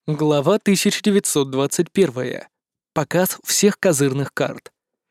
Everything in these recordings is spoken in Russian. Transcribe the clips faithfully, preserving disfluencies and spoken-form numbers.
Глава тысяча девятьсот двадцать первая. Показ всех козырных карт.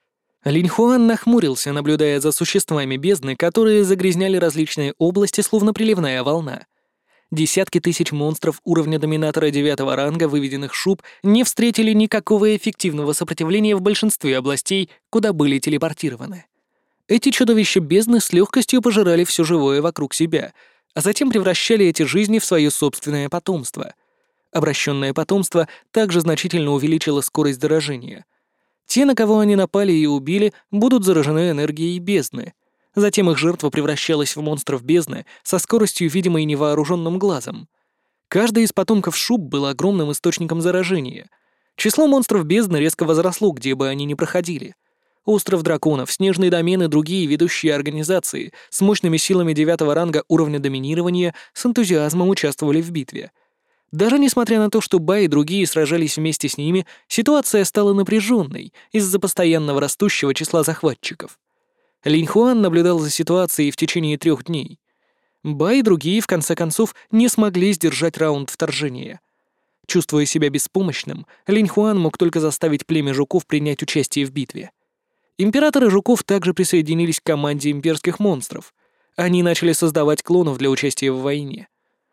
Линьхуан нахмурился, наблюдая за существами бездны, которые загрязняли различные области, словно приливная волна. Десятки тысяч монстров уровня доминатора девятого ранга, выведенных шуб, не встретили никакого эффективного сопротивления в большинстве областей, куда были телепортированы. Эти чудовища бездны с легкостью пожирали все живое вокруг себя, а затем превращали эти жизни в свое собственное потомство — Обращенное потомство также значительно увеличило скорость заражения. Те, на кого они напали и убили, будут заражены энергией бездны. Затем их жертва превращалась в монстров бездны со скоростью, видимой невооруженным глазом. Каждый из потомков шуб был огромным источником заражения. Число монстров бездны резко возросло, где бы они ни проходили. Остров драконов, снежный домен и другие ведущие организации с мощными силами девятого ранга уровня доминирования с энтузиазмом участвовали в битве. Даже несмотря на то, что Бай и другие сражались вместе с ними, ситуация стала напряженной из-за постоянного растущего числа захватчиков. Линьхуан наблюдал за ситуацией в течение трех дней. Бай и другие, в конце концов, не смогли сдержать раунд вторжения. Чувствуя себя беспомощным, Линьхуан мог только заставить племя жуков принять участие в битве. Императоры жуков также присоединились к команде имперских монстров. Они начали создавать клонов для участия в войне.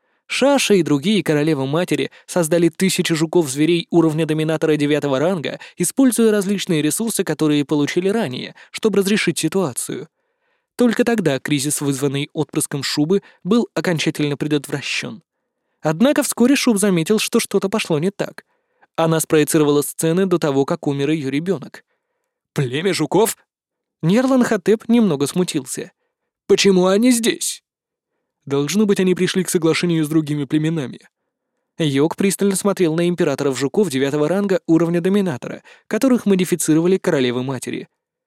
Шаша и другие королевы-матери создали тысячи жуков-зверей уровня доминатора девятого ранга, используя различные ресурсы, которые получили ранее, чтобы разрешить ситуацию. Только тогда кризис, вызванный отпрыском Шубы, был окончательно предотвращен. Однако вскоре Шуб заметил, что что-то пошло не так. Она спроецировала сцены до того, как умер ее ребенок. «Племя жуков?» Нерлан-Хотеп немного смутился. «Почему они здесь?» Должно быть, они пришли к соглашению с другими племенами. Йог пристально смотрел на императоров жуков девятого ранга уровня доминатора, которых модифицировали королевы-матери.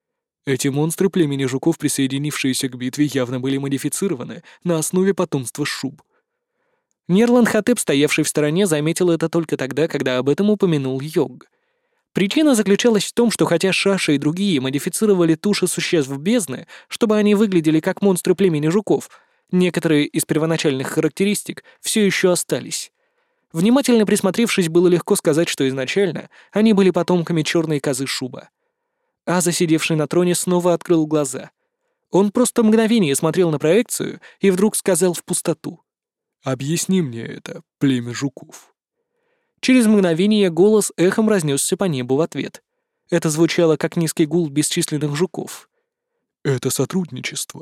Эти монстры племени жуков, присоединившиеся к битве, явно были модифицированы на основе потомства шуб. Нерлан-Хотеп, стоявший в стороне, заметил это только тогда, когда об этом упомянул Йог. Причина заключалась в том, что хотя Шаша и другие модифицировали туши существ бездны, чтобы они выглядели как монстры племени жуков, некоторые из первоначальных характеристик все еще остались. Внимательно присмотревшись, было легко сказать, что изначально они были потомками черной козы Шуба. Аза, сидевший на троне, снова открыл глаза. Он просто мгновение смотрел на проекцию и вдруг сказал в пустоту: «Объясни мне это, племя жуков». Через мгновение голос эхом разнесся по небу в ответ. Это звучало как низкий гул бесчисленных жуков. «Это сотрудничество».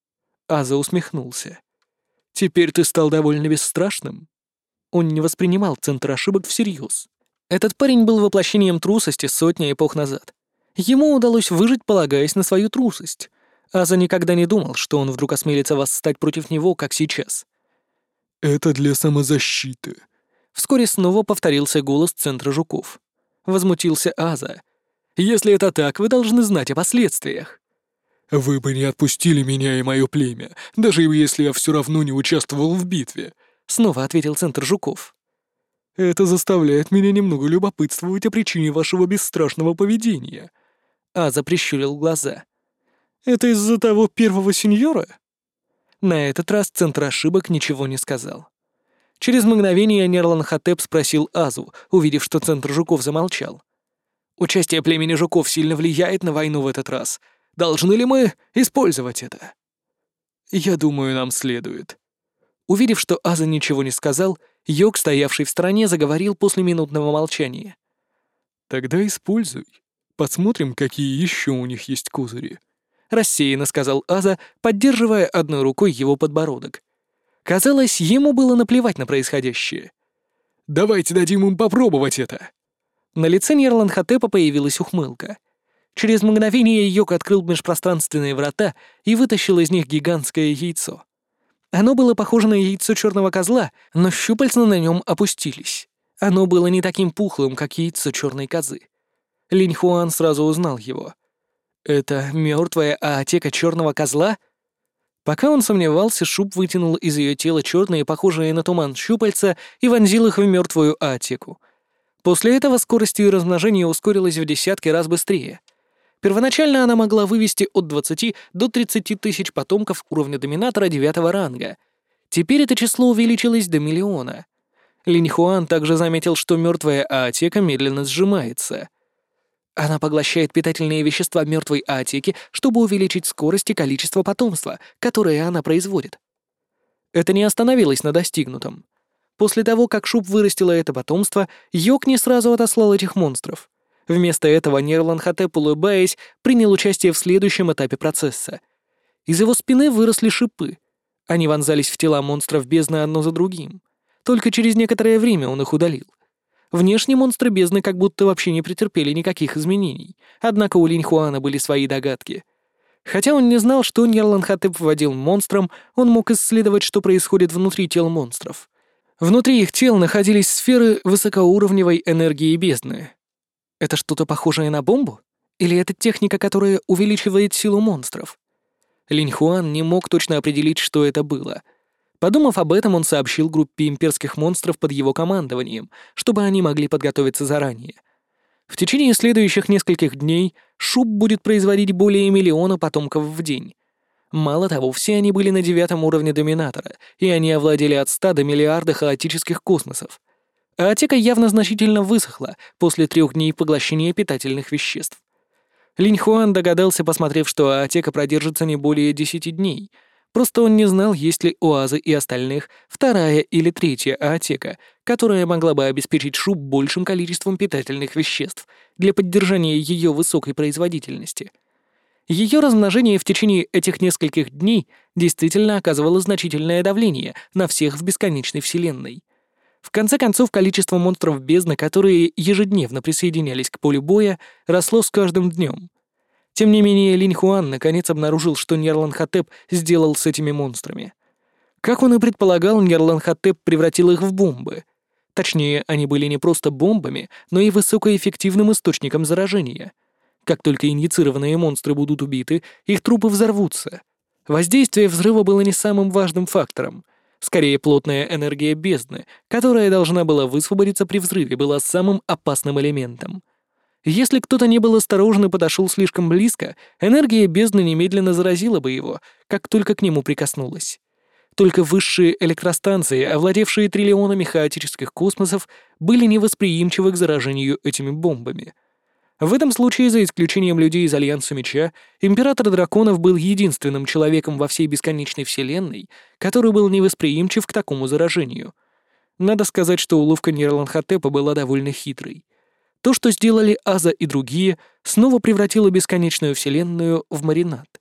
Аза усмехнулся. «Теперь ты стал довольно бесстрашным?» Он не воспринимал центр ошибок всерьез. Этот парень был воплощением трусости сотни эпох назад. Ему удалось выжить, полагаясь на свою трусость. Аза никогда не думал, что он вдруг осмелится восстать против него, как сейчас. «Это для самозащиты», — вскоре снова повторился голос центра жуков. Возмутился Аза. «Если это так, вы должны знать о последствиях». «Вы бы не отпустили меня и мое племя, даже если я все равно не участвовал в битве», — снова ответил центр жуков. «Это заставляет меня немного любопытствовать о причине вашего бесстрашного поведения». Аза прищурил глаза. «Это из-за того первого сеньора?» На этот раз центр ошибок ничего не сказал. Через мгновение Нерлан-Хотеп спросил Азу, увидев, что центр жуков замолчал. «Участие племени жуков сильно влияет на войну в этот раз. Должны ли мы использовать это?» «Я думаю, нам следует». Увидев, что Аза ничего не сказал, Йог, стоявший в стороне, заговорил после минутного молчания. «Тогда используй. Посмотрим, какие еще у них есть козыри», — рассеянно сказал Аза, поддерживая одной рукой его подбородок. Казалось, ему было наплевать на происходящее. «Давайте дадим им попробовать это!» На лице Нерлан-Хотепа появилась ухмылка. Через мгновение Йог открыл межпространственные врата и вытащил из них гигантское яйцо. Оно было похоже на яйцо черного козла, но щупальца на нем опустились. Оно было не таким пухлым, как яйцо черной козы. Линьхуан сразу узнал его. «Это мертвая аотека черного козла?» Пока он сомневался, Шуб вытянул из ее тела черные, похожие на туман, щупальца и вонзил их в мертвую аотеку. После этого скорость ее размножения ускорилась в десятки раз быстрее. Первоначально она могла вывести от двадцати до тридцати тысяч потомков уровня доминатора девятого ранга. Теперь это число увеличилось до миллиона. Линь Хуан также заметил, что мертвая аотека медленно сжимается. Она поглощает питательные вещества мертвой аотеки, чтобы увеличить скорость и количество потомства, которое она производит. Это не остановилось на достигнутом. После того, как Шуб вырастила это потомство, Йок не сразу отослал этих монстров. Вместо этого Нерланхотеп, улыбаясь, принял участие в следующем этапе процесса. Из его спины выросли шипы. Они вонзались в тела монстров бездны одно за другим. Только через некоторое время он их удалил. Внешне монстры бездны как будто вообще не претерпели никаких изменений, однако у Линь Хуана были свои догадки. Хотя он не знал, что Нерланхотеп вводил монстрам, он мог исследовать, что происходит внутри тел монстров. Внутри их тел находились сферы высокоуровневой энергии бездны. Это что-то похожее на бомбу? Или это техника, которая увеличивает силу монстров? Линь Хуан не мог точно определить, что это было. Подумав об этом, он сообщил группе имперских монстров под его командованием, чтобы они могли подготовиться заранее. В течение следующих нескольких дней Шуб будет производить более миллиона потомков в день. Мало того, все они были на девятом уровне доминатора, и они овладели от ста до миллиарда хаотических космосов. Аотека явно значительно высохла после трех дней поглощения питательных веществ. Линь Хуан догадался, посмотрев, что аотека продержится не более десяти дней. Просто он не знал, есть ли у Азы и остальных вторая или третья аотека, которая могла бы обеспечить Шуб большим количеством питательных веществ для поддержания ее высокой производительности. Ее размножение в течение этих нескольких дней действительно оказывало значительное давление на всех в бесконечной вселенной. В конце концов, количество монстров бездны, которые ежедневно присоединялись к полю боя, росло с каждым днем. Тем не менее, Линь Хуан наконец обнаружил, что Нерланхотеп сделал с этими монстрами. Как он и предполагал, Нерланхотеп превратил их в бомбы. Точнее, они были не просто бомбами, но и высокоэффективным источником заражения. Как только инъецированные монстры будут убиты, их трупы взорвутся. Воздействие взрыва было не самым важным фактором. Скорее, плотная энергия бездны, которая должна была высвободиться при взрыве, была самым опасным элементом. Если кто-то не был осторожен и подошел слишком близко, энергия бездны немедленно заразила бы его, как только к нему прикоснулась. Только высшие электростанции, овладевшие триллионами хаотических космосов, были невосприимчивы к заражению этими бомбами. В этом случае, за исключением людей из Альянса Меча, Император Драконов был единственным человеком во всей бесконечной вселенной, который был невосприимчив к такому заражению. Надо сказать, что уловка Нерланхотепа была довольно хитрой. То, что сделали Аза и другие, снова превратило бесконечную вселенную в маринад.